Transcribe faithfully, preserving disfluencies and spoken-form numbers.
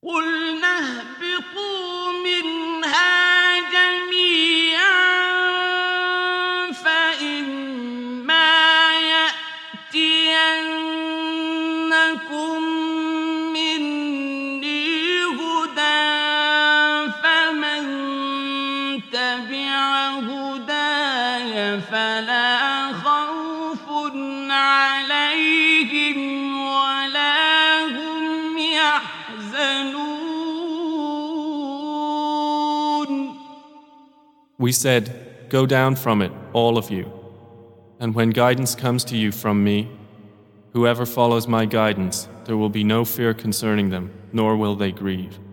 قُلْنَا اهْبِطُوا مِنْهَا جَمِيعًا فَإِمَّا يَأْتِيَنَّكُم مِّنِّي هُدًى فَمَن تَبِعَ هُدَايَ فَلَا خَوْفٌ عَلَيْهِمْ وَلَا هُمْ يَحْزَنُونَ. We said, "Go down from it, all of you. And when guidance comes to you from me, whoever follows my guidance, there will be no fear concerning them, nor will they grieve."